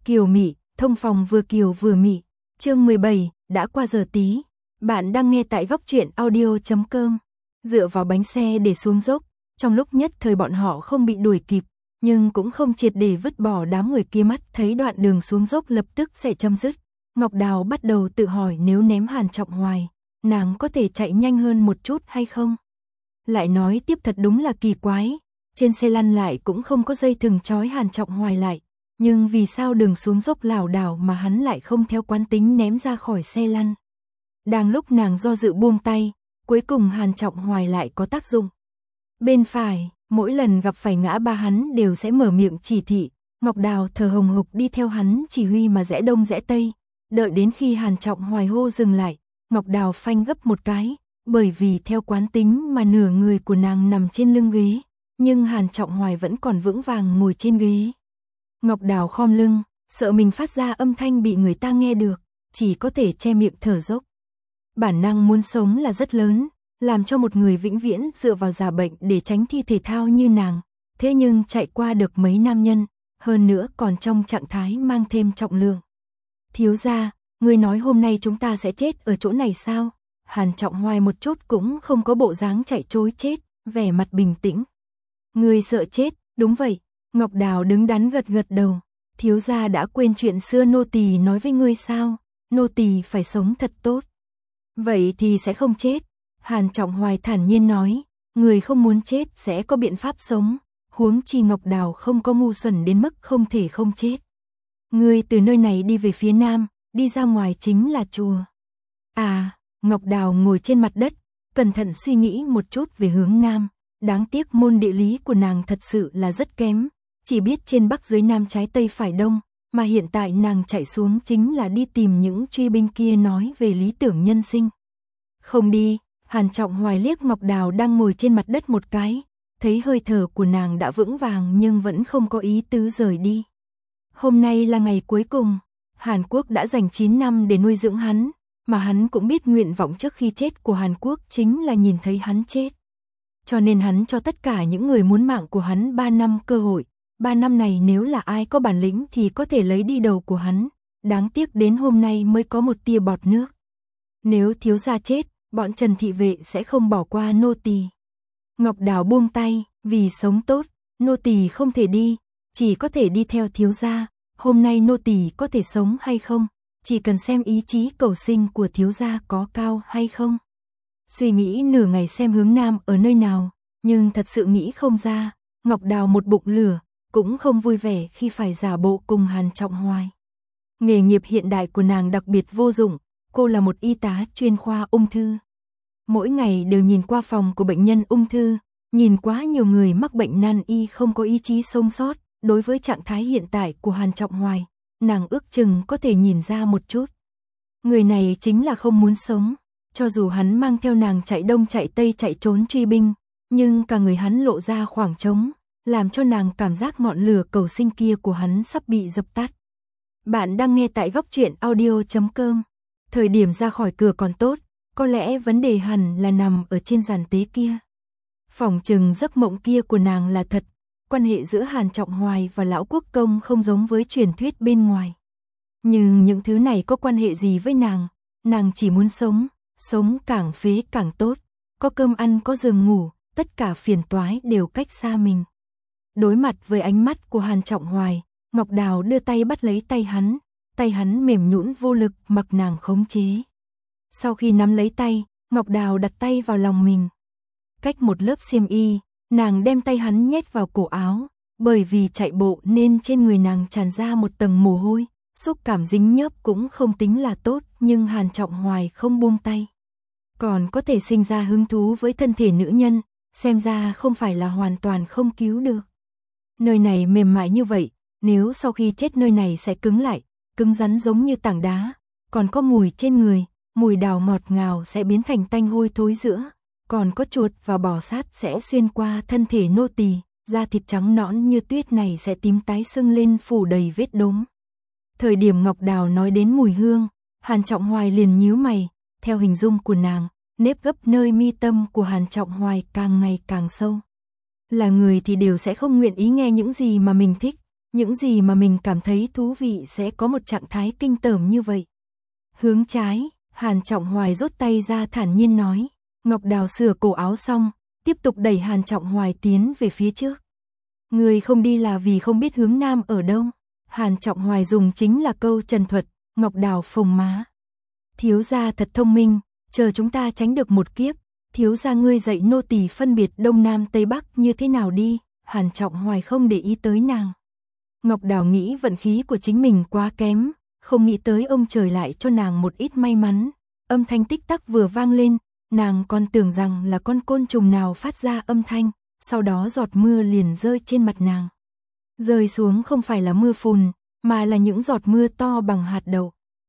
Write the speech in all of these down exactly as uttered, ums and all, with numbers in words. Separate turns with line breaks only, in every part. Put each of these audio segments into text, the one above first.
Kiều mị, thông phòng vừa kiều vừa mị. Chương mười bảy, đã qua giờ tí. Bạn đang nghe tại góc truyện audio chấm com. Dựa vào bánh xe để xuống dốc, trong lúc nhất thời bọn họ không bị đuổi kịp, nhưng cũng không triệt để vứt bỏ đám người kia. Mắt thấy đoạn đường xuống dốc lập tức sẽ chấm dứt, Ngọc Đào bắt đầu tự hỏi nếu ném Hàn Trọng Hoài, nàng có thể chạy nhanh hơn một chút hay không? Lại nói tiếp thật đúng là kỳ quái, trên xe lăn lại cũng không có dây thừng trói Hàn Trọng Hoài lại, nhưng vì sao đường xuống dốc lảo đảo mà hắn lại không theo quán tính ném ra khỏi xe lăn? Đang lúc nàng do dự buông tay, cuối cùng Hàn Trọng Hoài lại có tác dụng. Bên phải, mỗi lần gặp phải ngã ba hắn đều sẽ mở miệng chỉ thị, Ngọc Đào thở hồng hộc đi theo hắn chỉ huy mà rẽ đông rẽ tây, đợi đến khi Hàn Trọng Hoài hô dừng lại, Ngọc Đào phanh gấp một cái, bởi vì theo quán tính mà nửa người của nàng nằm trên lưng ghế, nhưng Hàn Trọng Hoài vẫn còn vững vàng ngồi trên ghế. Ngọc Đào khom lưng, sợ mình phát ra âm thanh bị người ta nghe được, chỉ có thể che miệng thở dốc. Bản năng muốn sống là rất lớn, làm cho một người vĩnh viễn dựa vào giả bệnh để tránh thi thể thao như nàng, thế nhưng chạy qua được mấy nam nhân, hơn nữa còn trong trạng thái mang thêm trọng lượng. Thiếu gia, người nói hôm nay chúng ta sẽ chết ở chỗ này sao? Hàn Trọng Hoài một chút cũng không có bộ dáng chạy trối chết, vẻ mặt bình tĩnh. Người sợ chết, đúng vậy. Ngọc Đào đứng đắn gật gật đầu. Thiếu gia đã quên chuyện xưa nô tỳ nói với ngươi sao? Nô tỳ phải sống thật tốt. Vậy thì sẽ không chết. Hàn Trọng Hoài thản nhiên nói, người không muốn chết sẽ có biện pháp sống, huống chi Ngọc Đào không có ngu xuẩn đến mức không thể không chết. Ngươi từ nơi này đi về phía nam, đi ra ngoài chính là chùa. À, Ngọc Đào ngồi trên mặt đất, cẩn thận suy nghĩ một chút về hướng nam, đáng tiếc môn địa lý của nàng thật sự là rất kém, chỉ biết trên bắc dưới nam trái tây phải đông, mà hiện tại nàng chạy xuống chính là đi tìm những truy binh kia nói về lý tưởng nhân sinh. Không đi. Hàn Trọng Hoài liếc Ngọc Đào đang ngồi trên mặt đất một cái, thấy hơi thở của nàng đã vững vàng nhưng vẫn không có ý tứ rời đi. Hôm nay là ngày cuối cùng, Hàn Quốc đã dành chín năm để nuôi dưỡng hắn, mà hắn cũng biết nguyện vọng trước khi chết của Hàn Quốc chính là nhìn thấy hắn chết. Cho nên hắn cho tất cả những người muốn mạng của hắn ba năm cơ hội, ba năm này nếu là ai có bản lĩnh thì có thể lấy đi đầu của hắn, đáng tiếc đến hôm nay mới có một tia bọt nước. Nếu thiếu gia chết, bọn Trần thị vệ sẽ không bỏ qua nô tỳ. Ngọc Đào buông tay, vì sống tốt, nô tỳ không thể đi, chỉ có thể đi theo thiếu gia. Hôm nay nô tỳ có thể sống hay không, chỉ cần xem ý chí cầu sinh của thiếu gia có cao hay không. Suy nghĩ nửa ngày xem hướng nam ở nơi nào, nhưng thật sự nghĩ không ra. Ngọc Đào một bụng lửa, cũng không vui vẻ khi phải giả bộ cùng Hàn Trọng Hoài. Nghề nghiệp hiện đại của nàng đặc biệt vô dụng. Cô là một y tá chuyên khoa ung thư. Mỗi ngày đều nhìn qua phòng của bệnh nhân ung thư, nhìn quá nhiều người mắc bệnh nan y không có ý chí sống sót. Đối với trạng thái hiện tại của Hàn Trọng Hoài, nàng ước chừng có thể nhìn ra một chút. Người này chính là không muốn sống, cho dù hắn mang theo nàng chạy đông chạy tây chạy trốn truy binh, nhưng cả người hắn lộ ra khoảng trống, làm cho nàng cảm giác ngọn lửa cầu sinh kia của hắn sắp bị dập tắt. Bạn đang nghe tại góc truyện audio chấm com. Thời điểm ra khỏi cửa còn tốt, có lẽ vấn đề hẳn là nằm ở trên giàn tế kia. Phỏng chừng giấc mộng kia của nàng là thật, quan hệ giữa Hàn Trọng Hoài và Lão Quốc Công không giống với truyền thuyết bên ngoài. Nhưng những thứ này có quan hệ gì với nàng, nàng chỉ muốn sống, sống càng phế càng tốt, có cơm ăn có giường ngủ, tất cả phiền toái đều cách xa mình. Đối mặt với ánh mắt của Hàn Trọng Hoài, Ngọc Đào đưa tay bắt lấy tay hắn. Tay hắn mềm nhũn vô lực mặc nàng khống chế. Sau khi nắm lấy tay, Ngọc Đào đặt tay vào lòng mình. Cách một lớp xiêm y, nàng đem tay hắn nhét vào cổ áo, bởi vì chạy bộ nên trên người nàng tràn ra một tầng mồ hôi, xúc cảm dính nhớp cũng không tính là tốt, nhưng Hàn Trọng Hoài không buông tay. Còn có thể sinh ra hứng thú với thân thể nữ nhân, xem ra không phải là hoàn toàn không cứu được. Nơi này mềm mại như vậy, nếu sau khi chết nơi này sẽ cứng lại, cứng rắn giống như tảng đá, còn có mùi trên người, mùi đào ngọt ngào sẽ biến thành tanh hôi thối giữa, còn có chuột và bò sát sẽ xuyên qua thân thể nô tỳ, da thịt trắng nõn như tuyết này sẽ tím tái sưng lên phủ đầy vết đốm. Thời điểm Ngọc Đào nói đến mùi hương, Hàn Trọng Hoài liền nhíu mày, theo hình dung của nàng, nếp gấp nơi mi tâm của Hàn Trọng Hoài càng ngày càng sâu. Là người thì đều sẽ không nguyện ý nghe những gì mà mình thích, Những gì mà mình cảm thấy thú vị sẽ có một trạng thái kinh tởm như vậy. Hướng trái, Hàn Trọng Hoài rút tay ra thản nhiên nói. Ngọc Đào sửa cổ áo xong, tiếp tục đẩy Hàn Trọng Hoài tiến về phía trước. Người không đi là vì không biết hướng nam ở đâu. Hàn Trọng Hoài dùng chính là câu trần thuật, Ngọc Đào phồng má. Thiếu gia thật thông minh, chờ chúng ta tránh được một kiếp, thiếu gia ngươi dạy nô tỳ phân biệt đông nam tây bắc như thế nào đi. Hàn Trọng Hoài không để ý tới nàng. Ngọc Đào nghĩ vận khí của chính mình quá kém, không nghĩ tới ông trời lại cho nàng một ít may mắn. Âm thanh tích tắc vừa vang lên, nàng còn tưởng rằng là con côn trùng nào phát ra âm thanh, sau đó giọt mưa liền rơi trên mặt nàng. Rơi xuống không phải là mưa phùn, mà là những giọt mưa to bằng hạt đậu.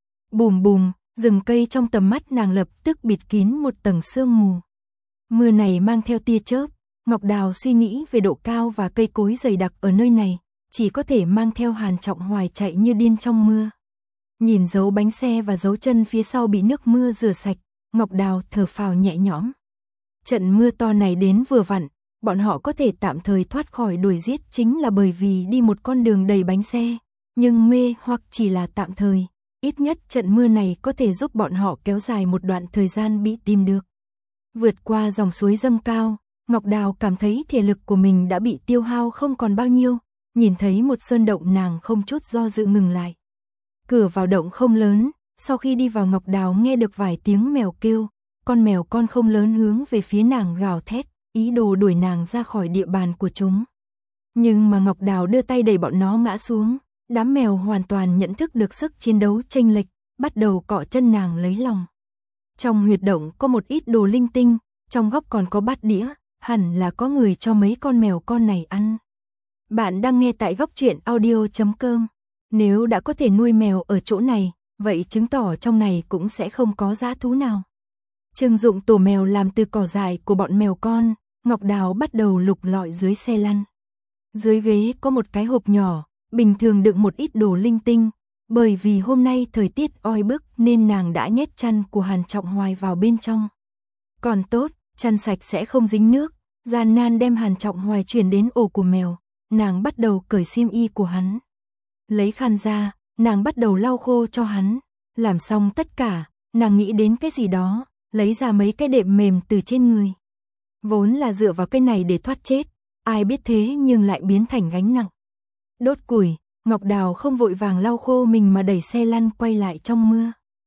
Bùm bùm, rừng cây trong tầm mắt nàng lập tức bịt kín một tầng sương mù. Mưa này mang theo tia chớp, Ngọc Đào suy nghĩ về độ cao và cây cối dày đặc ở nơi này, chỉ có thể mang theo Hàn Trọng Hoài chạy như điên trong mưa. Nhìn dấu bánh xe và dấu chân phía sau bị nước mưa rửa sạch, Ngọc Đào thở phào nhẹ nhõm. Trận mưa to này đến vừa vặn, bọn họ có thể tạm thời thoát khỏi đuổi giết chính là bởi vì đi một con đường đầy bánh xe, nhưng mê hoặc chỉ là tạm thời, ít nhất trận mưa này có thể giúp bọn họ kéo dài một đoạn thời gian bị tìm được. Vượt qua dòng suối dâng cao, Ngọc Đào cảm thấy thể lực của mình đã bị tiêu hao không còn bao nhiêu, nhìn thấy một sơn động nàng không chút do dự ngừng lại. Cửa vào động không lớn, sau khi đi vào Ngọc Đào nghe được vài tiếng mèo kêu, con mèo con không lớn hướng về phía nàng gào thét, ý đồ đuổi nàng ra khỏi địa bàn của chúng. Nhưng mà Ngọc Đào đưa tay đẩy bọn nó ngã xuống, đám mèo hoàn toàn nhận thức được sức chiến đấu chênh lệch, bắt đầu cọ chân nàng lấy lòng. Trong huyệt động có một ít đồ linh tinh, trong góc còn có bát đĩa, hẳn là có người cho mấy con mèo con này ăn. Bạn đang nghe tại góc truyện audio chấm com. Nếu đã có thể nuôi mèo ở chỗ này, vậy chứng tỏ trong này cũng sẽ không có dã thú nào. Trưng dụng tổ mèo làm từ cỏ dại của bọn mèo con, Ngọc Đào bắt đầu lục lọi dưới xe lăn. Dưới ghế có một cái hộp nhỏ, bình thường đựng một ít đồ linh tinh, bởi vì hôm nay thời tiết oi bức nên nàng đã nhét chăn của Hàn Trọng Hoài vào bên trong. Còn tốt, chăn sạch sẽ không dính nước, gian nan đem Hàn Trọng Hoài chuyển đến ổ của mèo, nàng bắt đầu cởi xiêm y của hắn. Lấy khăn ra, nàng bắt đầu lau khô cho hắn, làm xong tất cả, nàng nghĩ đến cái gì đó, lấy ra mấy cái đệm mềm từ trên người. Vốn là dựa vào cái này để thoát chết, ai biết thế nhưng lại biến thành gánh nặng. Đốt củi, Ngọc Đào không vội vàng lau khô mình mà đẩy xe lăn quay lại trong mưa.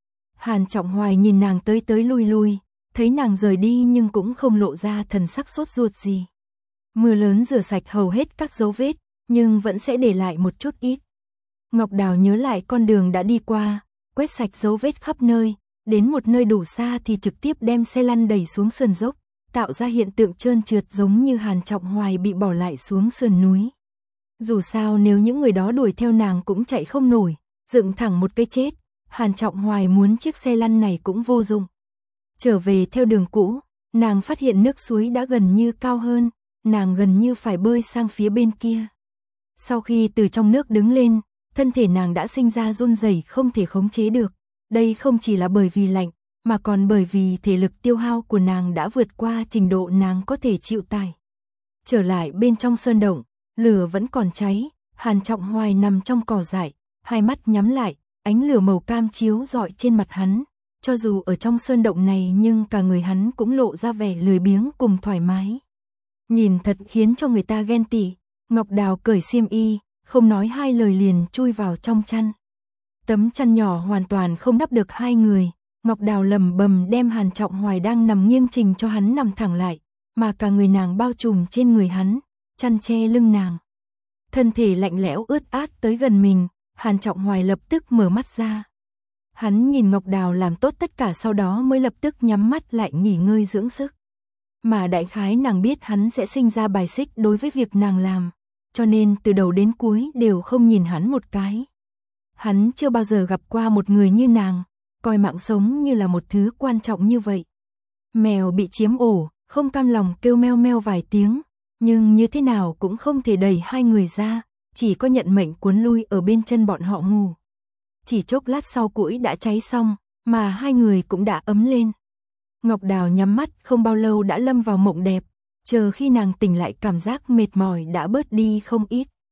Hàn Trọng Hoài nhìn nàng tới tới lui lui, thấy nàng rời đi nhưng cũng không lộ ra thần sắc sốt ruột gì. Mưa lớn rửa sạch hầu hết các dấu vết, nhưng vẫn sẽ để lại một chút ít. Ngọc Đào nhớ lại con đường đã đi qua, quét sạch dấu vết khắp nơi, đến một nơi đủ xa thì trực tiếp đem xe lăn đẩy xuống sườn dốc, tạo ra hiện tượng trơn trượt giống như Hàn Trọng Hoài bị bỏ lại xuống sườn núi. Dù sao nếu những người đó đuổi theo nàng cũng chạy không nổi, dựng thẳng một cái chết, Hàn Trọng Hoài muốn chiếc xe lăn này cũng vô dụng. Trở về theo đường cũ, nàng phát hiện nước suối đã gần như cao hơn, nàng gần như phải bơi sang phía bên kia. Sau khi từ trong nước đứng lên, thân thể nàng đã sinh ra run rẩy không thể khống chế được. Đây không chỉ là bởi vì lạnh, mà còn bởi vì thể lực tiêu hao của nàng đã vượt qua trình độ nàng có thể chịu tải. Trở lại bên trong sơn động, lửa vẫn còn cháy, Hàn Trọng Hoài nằm trong cỏ dại, hai mắt nhắm lại, ánh lửa màu cam chiếu rọi trên mặt hắn. Cho dù ở trong sơn động này nhưng cả người hắn cũng lộ ra vẻ lười biếng cùng thoải mái. Nhìn thật khiến cho người ta ghen tị. Ngọc Đào cởi xiêm y, không nói hai lời liền chui vào trong chăn. Tấm chăn nhỏ hoàn toàn không đắp được hai người, Ngọc Đào lầm bầm đem Hàn Trọng Hoài đang nằm nghiêng trình cho hắn nằm thẳng lại, mà cả người nàng bao trùm trên người hắn, chăn che lưng nàng. Thân thể lạnh lẽo ướt át tới gần mình, Hàn Trọng Hoài lập tức mở mắt ra. Hắn nhìn Ngọc Đào làm tốt tất cả sau đó mới lập tức nhắm mắt lại nghỉ ngơi dưỡng sức. Mà đại khái nàng biết hắn sẽ sinh ra bài xích đối với việc nàng làm, cho nên từ đầu đến cuối đều không nhìn hắn một cái. Hắn chưa bao giờ gặp qua một người như nàng, coi mạng sống như là một thứ quan trọng như vậy. Mèo bị chiếm ổ, không cam lòng kêu meo meo vài tiếng, nhưng như thế nào cũng không thể đẩy hai người ra, chỉ có nhận mệnh cuốn lui ở bên chân bọn họ ngủ. Chỉ chốc lát sau củi đã cháy xong, mà hai người cũng đã ấm lên. Ngọc Đào nhắm mắt không bao lâu đã lâm vào mộng đẹp, chờ khi nàng tỉnh lại cảm giác mệt mỏi đã bớt đi không ít.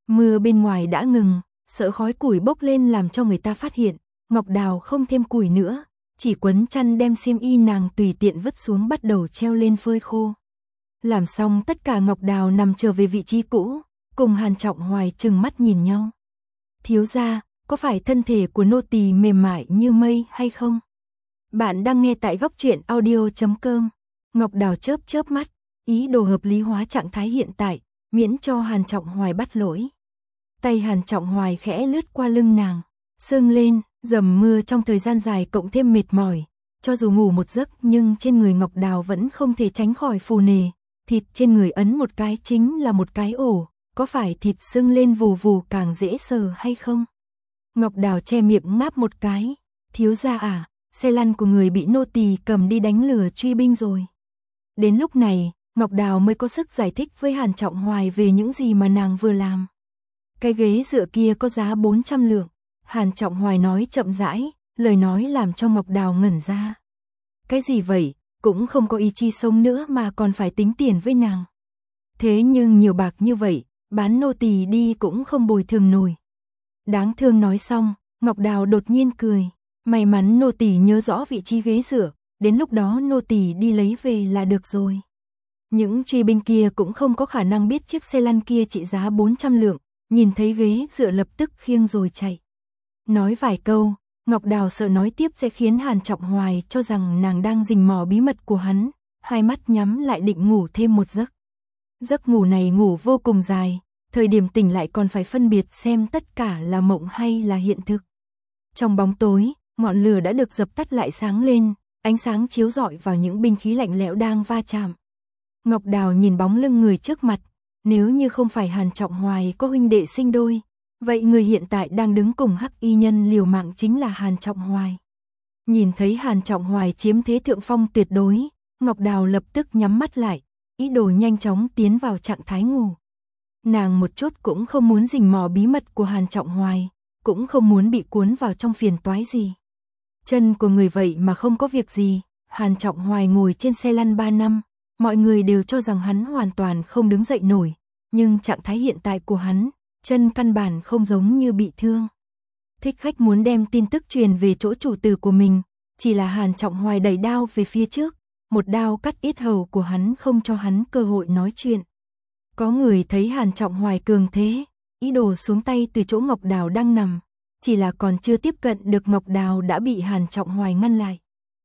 Mưa bên ngoài đã ngừng, sợ khói củi bốc lên làm cho người ta phát hiện, Ngọc Đào không thêm củi nữa, chỉ quấn chăn đem xiêm y nàng tùy tiện vứt xuống bắt đầu treo lên phơi khô. Làm xong tất cả Ngọc Đào nằm trở về vị trí cũ, cùng Hàn Trọng Hoài trừng mắt nhìn nhau. Thiếu gia, có phải thân thể của nô tỳ mềm mại như mây hay không? Bạn đang nghe tại góc truyện audio chấm com. Ngọc Đào chớp chớp mắt, ý đồ hợp lý hóa trạng thái hiện tại, miễn cho Hàn Trọng Hoài bắt lỗi. Tay Hàn Trọng Hoài khẽ lướt qua lưng nàng, sưng lên, dầm mưa trong thời gian dài cộng thêm mệt mỏi, cho dù ngủ một giấc nhưng trên người Ngọc Đào vẫn không thể tránh khỏi phù nề, thịt trên người ấn một cái chính là một cái ổ, có phải thịt sưng lên vù vù càng dễ sờ hay không? Ngọc Đào che miệng ngáp một cái, thiếu gia à, xe lăn của người bị nô tỳ cầm đi đánh lừa truy binh rồi. Đến lúc này, Ngọc Đào mới có sức giải thích với Hàn Trọng Hoài về những gì mà nàng vừa làm. Cái ghế dựa kia có giá bốn trăm lượng, Hàn Trọng Hoài nói chậm rãi, lời nói làm cho Ngọc Đào ngẩn ra. Cái gì vậy, cũng không có ý chi sống nữa mà còn phải tính tiền với nàng. Thế nhưng nhiều bạc như vậy, bán nô tỳ đi cũng không bồi thường nổi. Đáng thương nói xong, Ngọc Đào đột nhiên cười, may mắn nô tỳ nhớ rõ vị trí ghế dựa, đến lúc đó nô tỳ đi lấy về là được rồi. Những truy binh kia cũng không có khả năng biết chiếc xe lăn kia trị giá bốn trăm lượng, nhìn thấy ghế dựa lập tức khiêng rồi chạy. Nói vài câu, Ngọc Đào sợ nói tiếp sẽ khiến Hàn Trọng Hoài cho rằng nàng đang rình mò bí mật của hắn, hai mắt nhắm lại định ngủ thêm một giấc. Giấc ngủ này ngủ vô cùng dài, thời điểm tỉnh lại còn phải phân biệt xem tất cả là mộng hay là hiện thực. Trong bóng tối, ngọn lửa đã được dập tắt lại sáng lên, ánh sáng chiếu rọi vào những binh khí lạnh lẽo đang va chạm. Ngọc Đào nhìn bóng lưng người trước mặt, nếu như không phải Hàn Trọng Hoài có huynh đệ sinh đôi, vậy người hiện tại đang đứng cùng Hắc Y Nhân liều mạng chính là Hàn Trọng Hoài. Nhìn thấy Hàn Trọng Hoài chiếm thế thượng phong tuyệt đối, Ngọc Đào lập tức nhắm mắt lại, ý đồ nhanh chóng tiến vào trạng thái ngủ. Nàng một chút cũng không muốn rình mò bí mật của Hàn Trọng Hoài, cũng không muốn bị cuốn vào trong phiền toái gì. Chân của người vậy mà không có việc gì, Hàn Trọng Hoài ngồi trên xe lăn ba năm, mọi người đều cho rằng hắn hoàn toàn không đứng dậy nổi, nhưng trạng thái hiện tại của hắn, chân căn bản không giống như bị thương. Thích Khách muốn đem tin tức truyền về chỗ chủ tử của mình, chỉ là Hàn Trọng Hoài đẩy đao về phía trước, một đao cắt yết hầu của hắn không cho hắn cơ hội nói chuyện. Có người thấy Hàn Trọng Hoài cường thế, ý đồ xuống tay từ chỗ Ngọc Đào đang nằm, chỉ là còn chưa tiếp cận được Ngọc Đào đã bị Hàn Trọng Hoài ngăn lại.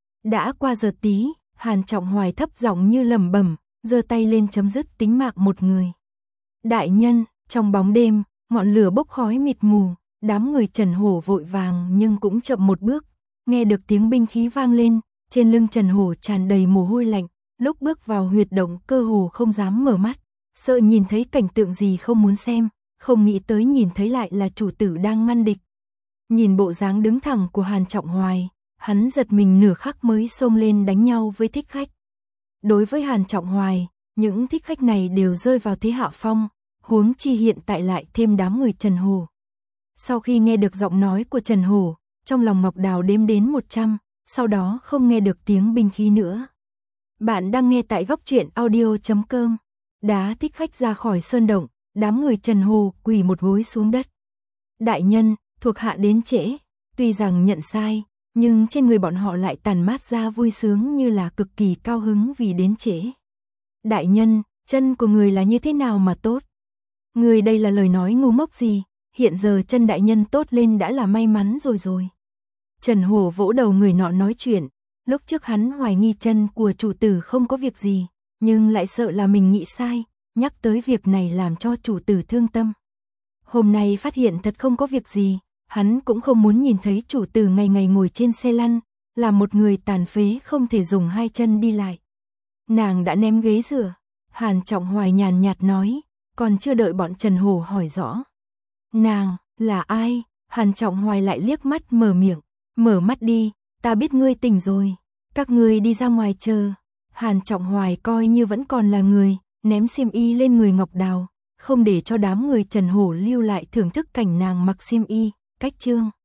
Đã qua giờ tí, Hàn Trọng Hoài thấp giọng như lẩm bẩm, giơ tay lên chấm dứt tính mạng một người. Đại nhân, trong bóng đêm, ngọn lửa bốc khói mịt mù, đám người Trần Hổ vội vàng nhưng cũng chậm một bước, nghe được tiếng binh khí vang lên, trên lưng Trần Hổ tràn đầy mồ hôi lạnh, lúc bước vào huyệt động cơ hồ không dám mở mắt, sợ nhìn thấy cảnh tượng gì không muốn xem, không nghĩ tới nhìn thấy lại là chủ tử đang ngăn địch. Nhìn bộ dáng đứng thẳng của Hàn Trọng Hoài, hắn giật mình nửa khắc mới xông lên đánh nhau với Thích Khách. Đối với Hàn Trọng Hoài, những Thích Khách này đều rơi vào thế hạ phong, huống chi hiện tại lại thêm đám người Trần Hổ. Sau khi nghe được giọng nói của Trần Hổ, trong lòng Ngọc Đào đếm đến một trăm, sau đó không nghe được tiếng binh khí nữa. Bạn đang nghe tại góc truyện audio chấm com. Đá Thích Khách ra khỏi sơn động, đám người Trần Hổ quỳ một gối xuống đất. Đại nhân, thuộc hạ đến trễ, tuy rằng nhận sai, nhưng trên người bọn họ lại tàn mát ra vui sướng như là cực kỳ cao hứng vì đến trễ. Đại nhân, chân của người là như thế nào mà tốt? Người đây là lời nói ngu ngốc gì, hiện giờ chân đại nhân tốt lên đã là may mắn rồi rồi. Trần Hổ vỗ đầu người nọ nói chuyện, lúc trước hắn hoài nghi chân của chủ tử không có việc gì, nhưng lại sợ là mình nghĩ sai, nhắc tới việc này làm cho chủ tử thương tâm. Hôm nay phát hiện thật không có việc gì, hắn cũng không muốn nhìn thấy chủ tử ngày ngày ngồi trên xe lăn, là một người tàn phế không thể dùng hai chân đi lại. Nàng đã ném ghế rửa, Hàn Trọng Hoài nhàn nhạt nói, còn chưa đợi bọn Trần Hổ hỏi rõ. Nàng, là ai? Hàn Trọng Hoài lại liếc mắt mở miệng, mở mắt đi, ta biết ngươi tỉnh rồi, các ngươi đi ra ngoài chờ. Hàn Trọng Hoài coi như vẫn còn là người, ném xiêm y lên người Ngọc Đào, không để cho đám người Trần Hổ lưu lại thưởng thức cảnh nàng mặc xiêm y, cách chương.